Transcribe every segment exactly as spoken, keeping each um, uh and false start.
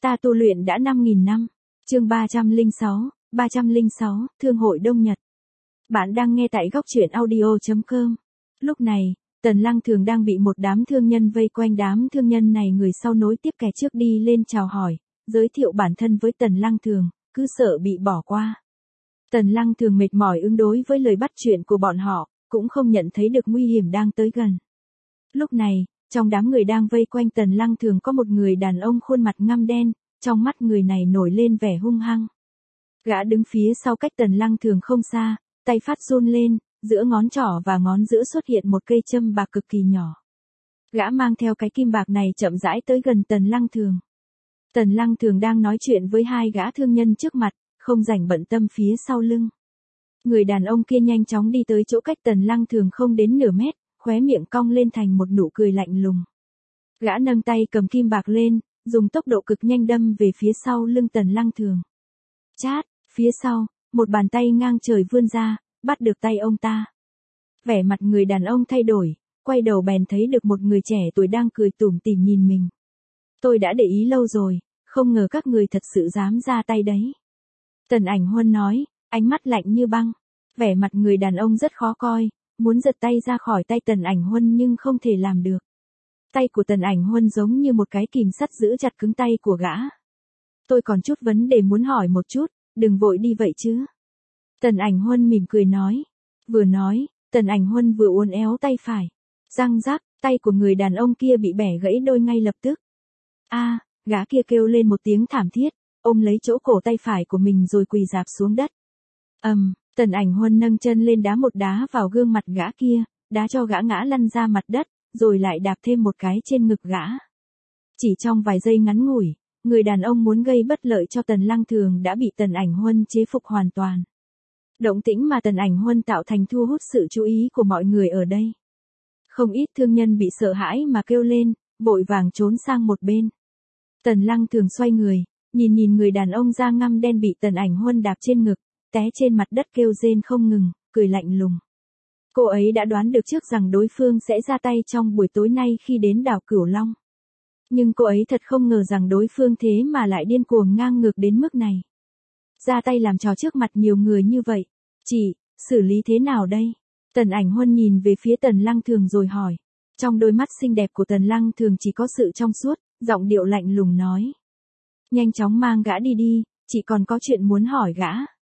Ta tu luyện đã năm nghìn năm. Chương ba trăm lẻ sáu, ba trăm lẻ sáu, Thương hội Đông Nhật. Bạn đang nghe tại góc truyện audio chấm com. Lúc này, Tần Lăng Thường đang bị một đám thương nhân vây quanh. Đám thương nhân này người sau nối tiếp kẻ trước đi lên chào hỏi, giới thiệu bản thân với Tần Lăng Thường, cứ sợ bị bỏ qua. Tần Lăng Thường mệt mỏi ứng đối với lời bắt chuyện của bọn họ, cũng không nhận thấy được nguy hiểm đang tới gần. Lúc này, trong đám người đang vây quanh Tần Lăng Thường có một người đàn ông khuôn mặt ngăm đen, trong mắt người này nổi lên vẻ hung hăng. Gã đứng phía sau cách Tần Lăng Thường không xa, tay phát run lên, giữa ngón trỏ và ngón giữa xuất hiện một cây châm bạc cực kỳ nhỏ. Gã mang theo cái kim bạc này chậm rãi tới gần Tần Lăng Thường. Tần Lăng Thường đang nói chuyện với hai gã thương nhân trước mặt, không rảnh bận tâm phía sau lưng. Người đàn ông kia nhanh chóng đi tới chỗ cách Tần Lăng Thường không đến nửa mét, khóe miệng cong lên thành một nụ cười lạnh lùng. Gã nâng tay cầm kim bạc lên, dùng tốc độ cực nhanh đâm về phía sau lưng Tần Lăng Thường. Chát, phía sau, một bàn tay ngang trời vươn ra, bắt được tay ông ta. Vẻ mặt người đàn ông thay đổi, quay đầu bèn thấy được một người trẻ tuổi đang cười tủm tỉm nhìn mình. Tôi đã để ý lâu rồi, không ngờ các người thật sự dám ra tay đấy. Tần Ảnh Huân nói, ánh mắt lạnh như băng. Vẻ mặt người đàn ông rất khó coi, muốn giật tay ra khỏi tay Tần Ảnh Huân nhưng không thể làm được. Tay của Tần Ảnh Huân giống như một cái kìm sắt giữ chặt cứng tay của gã. Tôi còn chút vấn đề muốn hỏi một chút, đừng vội đi vậy chứ. Tần Ảnh Huân mỉm cười nói. Vừa nói, Tần Ảnh Huân vừa uốn éo tay phải. Răng rắc, tay của người đàn ông kia bị bẻ gãy đôi ngay lập tức. A, gã kia kêu lên một tiếng thảm thiết, ôm lấy chỗ cổ tay phải của mình rồi quỳ rạp xuống đất. Ầm, um, Tần Ảnh Huân nâng chân lên đá một đá vào gương mặt gã kia, đá cho gã ngã lăn ra mặt đất, rồi lại đạp thêm một cái trên ngực gã. Chỉ trong vài giây ngắn ngủi, người đàn ông muốn gây bất lợi cho Tần Lăng Thường đã bị Tần Ảnh Huân chế phục hoàn toàn. Động tĩnh mà Tần Ảnh Huân tạo thành thu hút sự chú ý của mọi người ở đây. Không ít thương nhân bị sợ hãi mà kêu lên, vội vàng trốn sang một bên. Tần Lăng Thường xoay người, nhìn nhìn người đàn ông da ngăm đen bị Tần Ảnh Huân đạp trên ngực, té trên mặt đất kêu rên không ngừng, cười lạnh lùng. Cô ấy đã đoán được trước rằng đối phương sẽ ra tay trong buổi tối nay khi đến đảo Cửu Long. Nhưng cô ấy thật không ngờ rằng đối phương thế mà lại điên cuồng ngang ngược đến mức này. Ra tay làm trò trước mặt nhiều người như vậy. Chị, xử lý thế nào đây? Tần Ảnh Huân nhìn về phía Tần Lăng Thường rồi hỏi. Trong đôi mắt xinh đẹp của Tần Lăng Thường chỉ có sự trong suốt, giọng điệu lạnh lùng nói. Nhanh chóng mang gã đi đi, chị còn có chuyện muốn hỏi gã.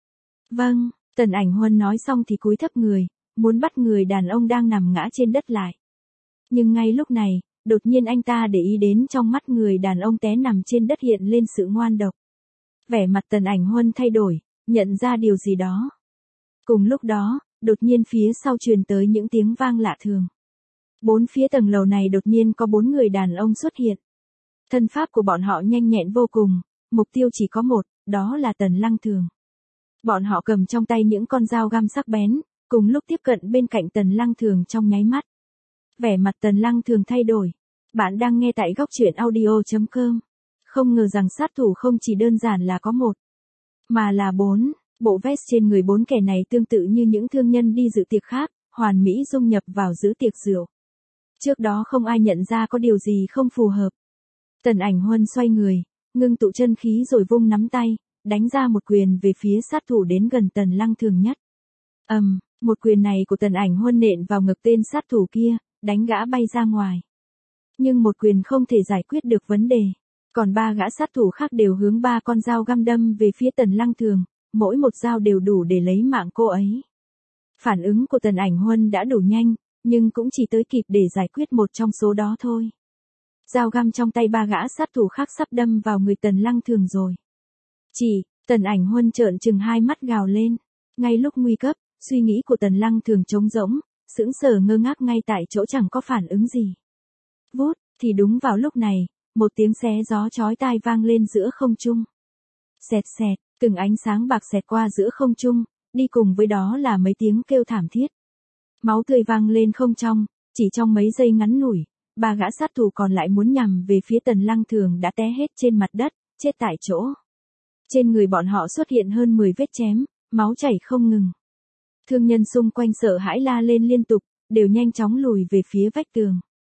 Vâng, Tần Ảnh Huân nói xong thì cúi thấp người, muốn bắt người đàn ông đang nằm ngã trên đất lại. Nhưng ngay lúc này, đột nhiên anh ta để ý đến trong mắt người đàn ông té nằm trên đất hiện lên sự ngoan độc. Vẻ mặt Tần Ảnh Huân thay đổi, nhận ra điều gì đó. Cùng lúc đó, đột nhiên phía sau truyền tới những tiếng vang lạ thường. Bốn phía tầng lầu này đột nhiên có bốn người đàn ông xuất hiện. Thân pháp của bọn họ nhanh nhẹn vô cùng, mục tiêu chỉ có một, đó là Tần Lăng Thường. Bọn họ cầm trong tay những con dao găm sắc bén, cùng lúc tiếp cận bên cạnh Tần Lăng Thường trong nháy mắt. Vẻ mặt Tần Lăng Thường thay đổi. Bạn đang nghe tại góc truyện audio chấm com. Không ngờ rằng sát thủ không chỉ đơn giản là có một, mà là bốn. Bộ vest trên người bốn kẻ này tương tự như những thương nhân đi dự tiệc khác, hoàn mỹ dung nhập vào giữa tiệc rượu. Trước đó không ai nhận ra có điều gì không phù hợp. Tần Ảnh Huân xoay người, ngưng tụ chân khí rồi vung nắm tay, đánh ra một quyền về phía sát thủ đến gần Tần Lăng Thường nhất. Ầm, um, một quyền này của Tần Ảnh Huân nện vào ngực tên sát thủ kia, đánh gã bay ra ngoài. Nhưng một quyền không thể giải quyết được vấn đề. Còn ba gã sát thủ khác đều hướng ba con dao găm đâm về phía Tần Lăng Thường, mỗi một dao đều đủ để lấy mạng cô ấy. Phản ứng của Tần Ảnh Huân đã đủ nhanh, nhưng cũng chỉ tới kịp để giải quyết một trong số đó thôi. Dao găm trong tay ba gã sát thủ khác sắp đâm vào người Tần Lăng Thường rồi. Chỉ, Tần Ảnh Huân trợn trừng hai mắt gào lên. Ngay lúc nguy cấp, suy nghĩ của Tần Lăng Thường trống rỗng, sững sờ ngơ ngác ngay tại chỗ chẳng có phản ứng gì. Vút, thì đúng vào lúc này, một tiếng xé gió chói tai vang lên giữa không trung. Xẹt xẹt, từng ánh sáng bạc xẹt qua giữa không trung, đi cùng với đó là mấy tiếng kêu thảm thiết. Máu tươi vang lên không trong, chỉ trong mấy giây ngắn ngủi, ba gã sát thủ còn lại muốn nhằm về phía Tần Lăng Thường đã té hết trên mặt đất, chết tại chỗ. Trên người bọn họ xuất hiện hơn mười vết chém, máu chảy không ngừng. Thương nhân xung quanh sợ hãi la lên liên tục, đều nhanh chóng lùi về phía vách tường.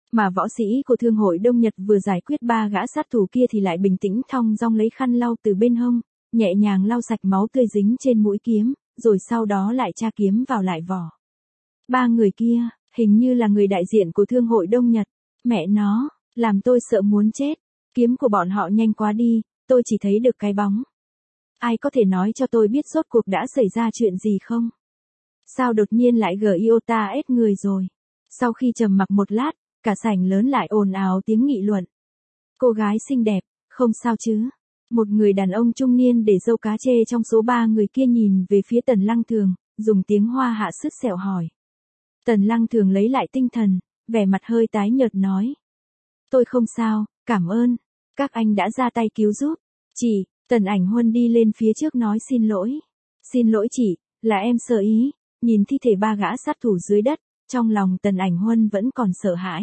Mà võ sĩ của Thương hội Đông Nhật vừa giải quyết ba gã sát thủ kia thì lại bình tĩnh thong dong lấy khăn lau từ bên hông, nhẹ nhàng lau sạch máu tươi dính trên mũi kiếm, rồi sau đó lại tra kiếm vào lại vỏ. Ba người kia, hình như là người đại diện của Thương hội Đông Nhật. Mẹ nó, làm tôi sợ muốn chết. Kiếm của bọn họ nhanh quá đi, tôi chỉ thấy được cái bóng. Ai có thể nói cho tôi biết rốt cuộc đã xảy ra chuyện gì không? Sao đột nhiên lại gờ iota ết người rồi? Sau khi trầm mặc một lát, cả sảnh lớn lại ồn ào tiếng nghị luận. Cô gái xinh đẹp, không sao chứ? Một người đàn ông trung niên để râu cá chê trong số ba người kia nhìn về phía Tần Lăng Thường, dùng tiếng Hoa hạ sứt sẹo hỏi. Tần Lăng Thường lấy lại tinh thần, vẻ mặt hơi tái nhợt nói. Tôi không sao, cảm ơn. Các anh đã ra tay cứu giúp. Chị, Tần Ảnh Huân đi lên phía trước nói xin lỗi. Xin lỗi chị, là em sợ ý. Nhìn thi thể ba gã sát thủ dưới đất, trong lòng Tần Ảnh Huân vẫn còn sợ hãi.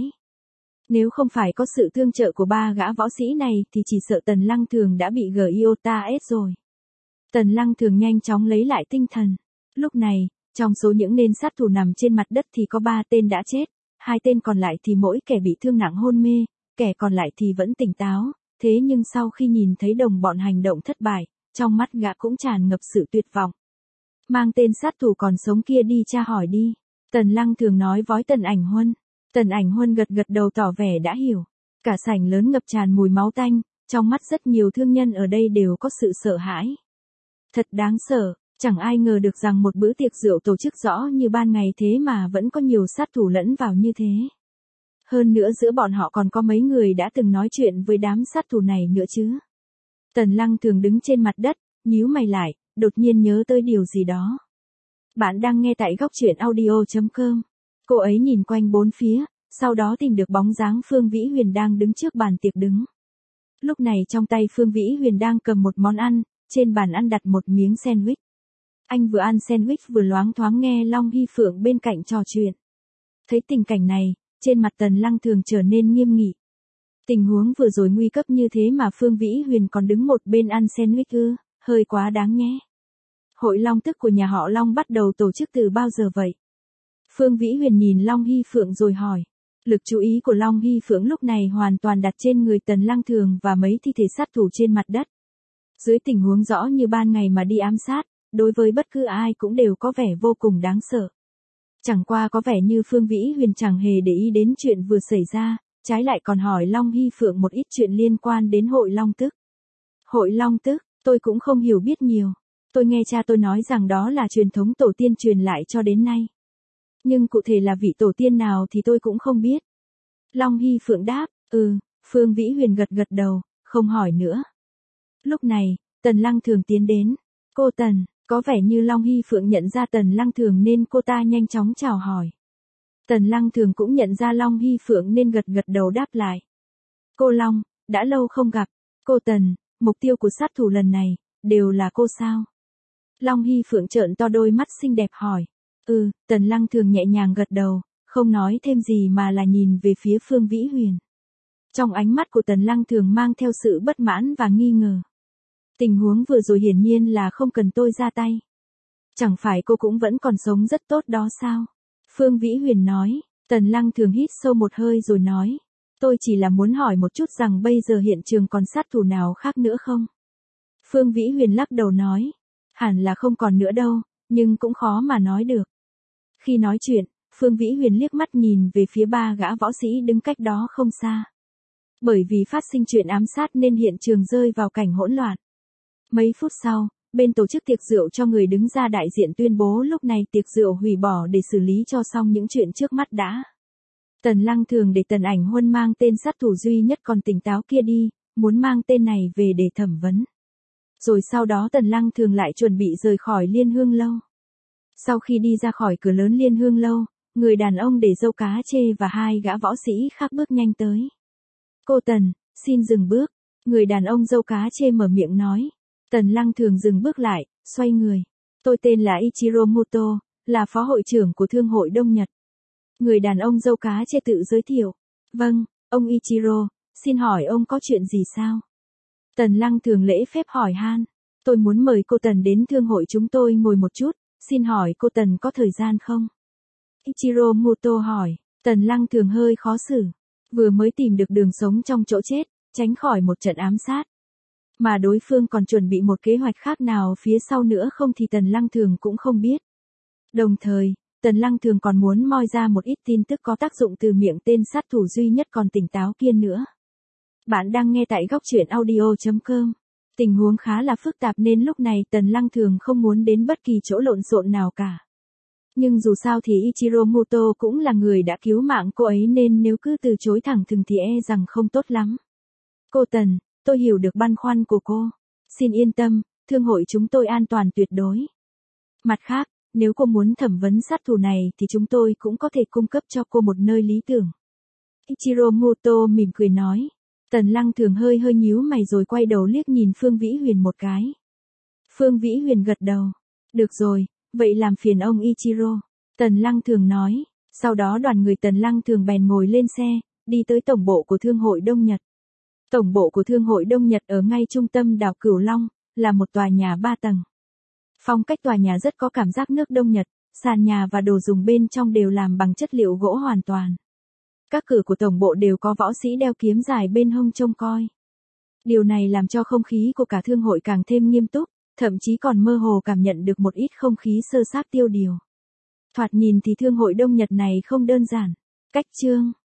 Nếu không phải có sự tương trợ của ba gã võ sĩ này thì chỉ sợ Tần Lăng Thường đã bị gờ iota ết rồi. Tần Lăng Thường nhanh chóng lấy lại tinh thần. Lúc này, trong số những tên sát thủ nằm trên mặt đất thì có ba tên đã chết, hai tên còn lại thì mỗi kẻ bị thương nặng hôn mê, kẻ còn lại thì vẫn tỉnh táo, thế nhưng sau khi nhìn thấy đồng bọn hành động thất bại, trong mắt gã cũng tràn ngập sự tuyệt vọng. Mang tên sát thủ còn sống kia đi tra hỏi đi. Tần Lăng Thường nói với Tần Ảnh Huân. Tần Ảnh Huân gật gật đầu tỏ vẻ đã hiểu. Cả sảnh lớn ngập tràn mùi máu tanh, trong mắt rất nhiều thương nhân ở đây đều có sự sợ hãi. Thật đáng sợ, chẳng ai ngờ được rằng một bữa tiệc rượu tổ chức rõ như ban ngày thế mà vẫn có nhiều sát thủ lẫn vào như thế. Hơn nữa giữa bọn họ còn có mấy người đã từng nói chuyện với đám sát thủ này nữa chứ. Tần Lăng Thường đứng trên mặt đất, nhíu mày lại, đột nhiên nhớ tới điều gì đó. Bạn đang nghe tại góc truyện audio chấm com. Cô ấy nhìn quanh bốn phía, sau đó tìm được bóng dáng Phương Vĩ Huyền đang đứng trước bàn tiệc đứng. Lúc này trong tay Phương Vĩ Huyền đang cầm một món ăn, trên bàn ăn đặt một miếng sandwich. Anh vừa ăn sandwich vừa loáng thoáng nghe Long Hy Phượng bên cạnh trò chuyện. Thấy tình cảnh này, trên mặt Tần Lăng Thường trở nên nghiêm nghị. Tình huống vừa rồi nguy cấp như thế mà Phương Vĩ Huyền còn đứng một bên ăn sandwich ư, hơi quá đáng nhé. Hội Long Tức của nhà họ Long bắt đầu tổ chức từ bao giờ vậy? Phương Vĩ Huyền nhìn Long Hy Phượng rồi hỏi. Lực chú ý của Long Hy Phượng lúc này hoàn toàn đặt trên người Tần Lăng Thường và mấy thi thể sát thủ trên mặt đất. Dưới tình huống rõ như ban ngày mà đi ám sát, đối với bất cứ ai cũng đều có vẻ vô cùng đáng sợ. Chẳng qua có vẻ như Phương Vĩ Huyền chẳng hề để ý đến chuyện vừa xảy ra, trái lại còn hỏi Long Hy Phượng một ít chuyện liên quan đến Hội Long Tức. Hội Long Tức, tôi cũng không hiểu biết nhiều. Tôi nghe cha tôi nói rằng đó là truyền thống tổ tiên truyền lại cho đến nay. Nhưng cụ thể là vị tổ tiên nào thì tôi cũng không biết. Long Hy Phượng đáp, ừ, Phương Vĩ Huyền gật gật đầu, không hỏi nữa. Lúc này, Tần Lăng Thường tiến đến. Cô Tần, có vẻ như Long Hy Phượng nhận ra Tần Lăng Thường nên cô ta nhanh chóng chào hỏi. Tần Lăng Thường cũng nhận ra Long Hy Phượng nên gật gật đầu đáp lại. Cô Long, đã lâu không gặp. Cô Tần, mục tiêu của sát thủ lần này, đều là cô sao? Long Hy Phượng trợn to đôi mắt xinh đẹp hỏi. Ừ, Tần Lăng Thường nhẹ nhàng gật đầu, không nói thêm gì mà là nhìn về phía Phương Vĩ Huyền. Trong ánh mắt của Tần Lăng Thường mang theo sự bất mãn và nghi ngờ. Tình huống vừa rồi hiển nhiên là không cần tôi ra tay. Chẳng phải cô cũng vẫn còn sống rất tốt đó sao? Phương Vĩ Huyền nói. Tần Lăng Thường hít sâu một hơi rồi nói. Tôi chỉ là muốn hỏi một chút rằng bây giờ hiện trường còn sát thủ nào khác nữa không? Phương Vĩ Huyền lắc đầu nói. Hẳn là không còn nữa đâu, nhưng cũng khó mà nói được. Khi nói chuyện, Phương Vĩ Huyền liếc mắt nhìn về phía ba gã võ sĩ đứng cách đó không xa. Bởi vì phát sinh chuyện ám sát nên hiện trường rơi vào cảnh hỗn loạn. Mấy phút sau, bên tổ chức tiệc rượu cho người đứng ra đại diện tuyên bố lúc này tiệc rượu hủy bỏ để xử lý cho xong những chuyện trước mắt đã. Tần Lăng Thường để Tần Ảnh Huân mang tên sát thủ duy nhất còn tỉnh táo kia đi, muốn mang tên này về để thẩm vấn. Rồi sau đó Tần Lăng Thường lại chuẩn bị rời khỏi Liên Hương Lâu. Sau khi đi ra khỏi cửa lớn Liên Hương Lâu, người đàn ông để râu cá chê và hai gã võ sĩ khác bước nhanh tới. Cô Tần, xin dừng bước. Người đàn ông râu cá chê mở miệng nói. Tần Lăng Thường dừng bước lại, xoay người. Tôi tên là Ichiro Muto, là phó hội trưởng của Thương hội Đông Nhật. Người đàn ông râu cá chê tự giới thiệu. Vâng, ông Ichiro, xin hỏi ông có chuyện gì sao? Tần Lăng Thường lễ phép hỏi han. Tôi muốn mời cô Tần đến thương hội chúng tôi ngồi một chút, xin hỏi cô Tần có thời gian không? Ichiro Muto hỏi. Tần Lăng Thường hơi khó xử. Vừa mới tìm được đường sống trong chỗ chết, tránh khỏi một trận ám sát. Mà đối phương còn chuẩn bị một kế hoạch khác nào phía sau nữa không thì Tần Lăng Thường cũng không biết. Đồng thời, Tần Lăng Thường còn muốn moi ra một ít tin tức có tác dụng từ miệng tên sát thủ duy nhất còn tỉnh táo kia nữa. Bạn đang nghe tại góc truyện audio chấm com. Tình huống khá là phức tạp nên lúc này Tần Lăng Thường không muốn đến bất kỳ chỗ lộn xộn nào cả. Nhưng dù sao thì Ichiro Muto cũng là người đã cứu mạng cô ấy nên nếu cứ từ chối thẳng thừng thì e rằng không tốt lắm. Cô Tần, tôi hiểu được băn khoăn của cô. Xin yên tâm, thương hội chúng tôi an toàn tuyệt đối. Mặt khác, nếu cô muốn thẩm vấn sát thủ này thì chúng tôi cũng có thể cung cấp cho cô một nơi lý tưởng. Ichiro Muto mỉm cười nói. Tần Lăng Thường hơi hơi nhíu mày rồi quay đầu liếc nhìn Phương Vĩ Huyền một cái. Phương Vĩ Huyền gật đầu. Được rồi, vậy làm phiền ông Ichiro. Tần Lăng Thường nói. Sau đó đoàn người Tần Lăng Thường bèn ngồi lên xe, đi tới tổng bộ của Thương hội Đông Nhật. Tổng bộ của Thương hội Đông Nhật ở ngay trung tâm đảo Cửu Long, là một tòa nhà ba tầng. Phong cách tòa nhà rất có cảm giác nước Đông Nhật, sàn nhà và đồ dùng bên trong đều làm bằng chất liệu gỗ hoàn toàn. Các cửa của tổng bộ đều có võ sĩ đeo kiếm dài bên hông trông coi. Điều này làm cho không khí của cả thương hội càng thêm nghiêm túc, thậm chí còn mơ hồ cảm nhận được một ít không khí sơ sát tiêu điều. Thoạt nhìn thì thương hội Đông Nhật này không đơn giản. Cách chương